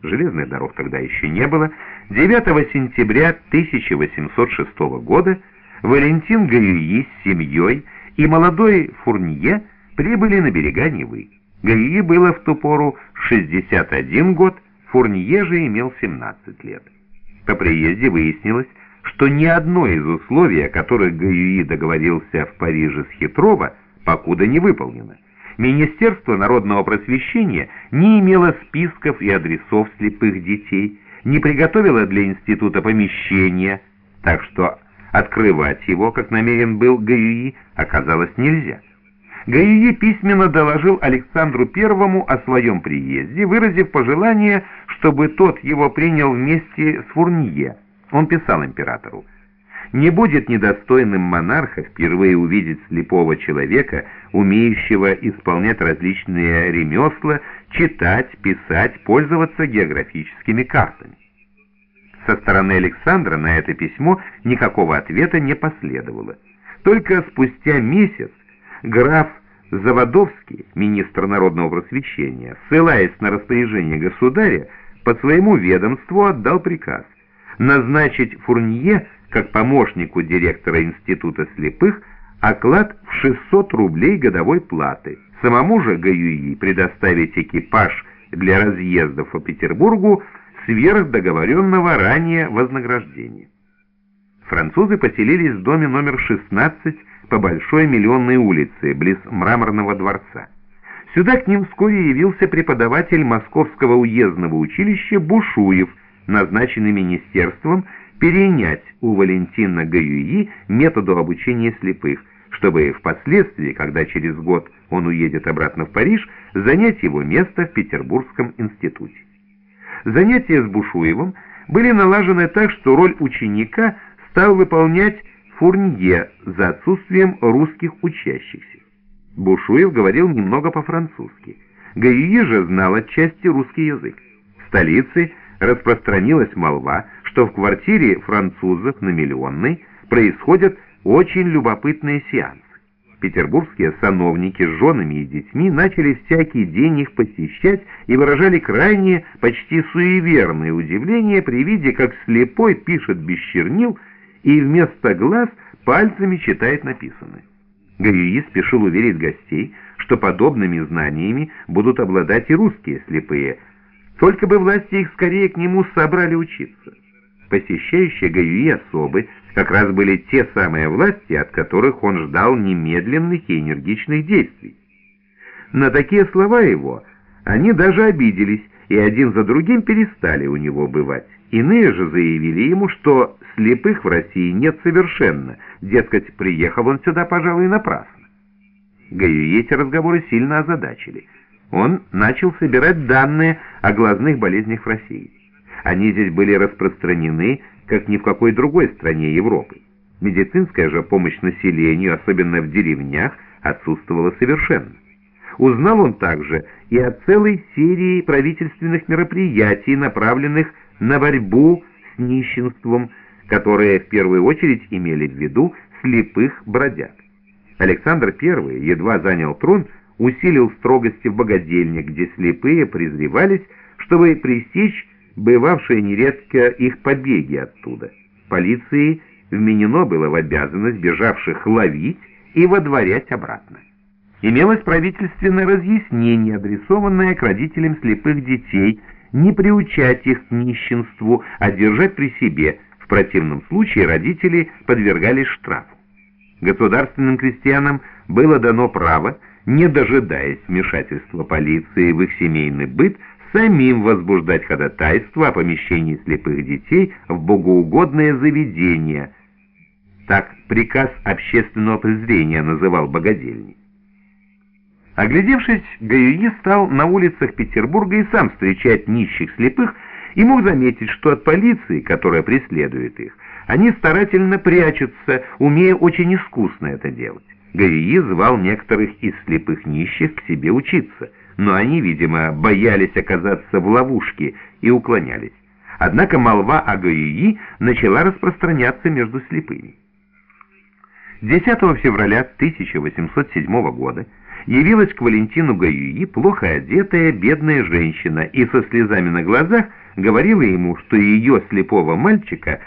железных дорог тогда еще не было, 9 сентября 1806 года Валентин Гаюи с семьей и молодой Фурнье прибыли на берега Невы. Гаюи было в ту пору 61 год, Фурнье же имел 17 лет. По приезде выяснилось, что ни одно из условий, о которых Гаюи договорился в Париже с Хитрово, покуда не выполнено. Министерство народного просвещения не имело списков и адресов слепых детей, не приготовило для института помещения, так что открывать его, как намерен был Гаюи, оказалось нельзя. Гаюи письменно доложил Александру I о своем приезде, выразив пожелание, чтобы тот его принял вместе с Фурнье. Он писал императору: «Не будет недостойным монарха впервые увидеть слепого человека, умеющего исполнять различные ремесла, читать, писать, пользоваться географическими картами». Со стороны Александра на это письмо никакого ответа не последовало. Только спустя месяц граф Заводовский, министр народного просвещения, ссылаясь на распоряжение государя, по своему ведомству отдал приказ назначить Фурнье как помощнику директора института слепых оклад в 600 рублей годовой платы, самому же Гаюи предоставить экипаж для разъездов по Петербургу сверх договоренного ранее вознаграждения. Французы поселились в доме номер 16 по Большой Миллионной улице, близ Мраморного дворца. Сюда к ним вскоре явился преподаватель Московского уездного училища Бушуев, назначенный министерством перенять у Валентина Гаюи методу обучения слепых, чтобы впоследствии, когда через год он уедет обратно в Париж, занять его место в Петербургском институте. Занятия с Бушуевым были налажены так, что роль ученика стал выполнять Фурнье за отсутствием русских учащихся. Бушуев говорил немного по-французски. Гаюи же знал отчасти русский язык. В столице распространилась молва, что в квартире французов на Миллионной происходят очень любопытные сеансы. Петербургские сановники с женами и детьми начали всякий день их посещать и выражали крайне, почти суеверное удивление при виде, как слепой пишет без чернил и вместо глаз пальцами читает написанное. Гаюи спешил уверить гостей, что подобными знаниями будут обладать и русские слепые, только бы власти их скорее к нему собрали учиться. Посещающие Гаюи особы как раз были те самые власти, от которых он ждал немедленных и энергичных действий. На такие слова его они даже обиделись и один за другим перестали у него бывать. Иные же заявили ему, что слепых в России нет совершенно, дескать, приехал он сюда, пожалуй, напрасно. Гаюи эти разговоры сильно озадачили. Он начал собирать данные о глазных болезнях в России. Они здесь были распространены, как ни в какой другой стране Европы. Медицинская же помощь населению, особенно в деревнях, отсутствовала совершенно. Узнал он также и о целой серии правительственных мероприятий, направленных на борьбу с нищенством, которые в первую очередь имели в виду слепых бродяг. Александр I едва занял трон, усилил строгости в богадельне, где слепые презревались, чтобы пресечь бывавшие нередко их побеги оттуда. Полиции вменено было в обязанность бежавших ловить и водворять обратно. Имелось правительственное разъяснение, адресованное к родителям слепых детей, не приучать их к нищенству, а держать при себе, в противном случае родители подвергались штрафу. Государственным крестьянам было дано право, не дожидаясь вмешательства полиции в их семейный быт, самим возбуждать ходатайство о помещении слепых детей в богоугодное заведение. Так приказ общественного презрения называл богадельни. Оглядевшись, Гаюи стал на улицах Петербурга и сам встречать нищих слепых и мог заметить, что от полиции, которая преследует их, они старательно прячутся, умея очень искусно это делать. Гаюи звал некоторых из слепых нищих к себе учиться, но они, видимо, боялись оказаться в ловушке и уклонялись. Однако молва о Гаюи начала распространяться между слепыми. 10 февраля 1807 года явилась к Валентину Гаюи плохо одетая бедная женщина и со слезами на глазах говорила ему, что ее слепого мальчика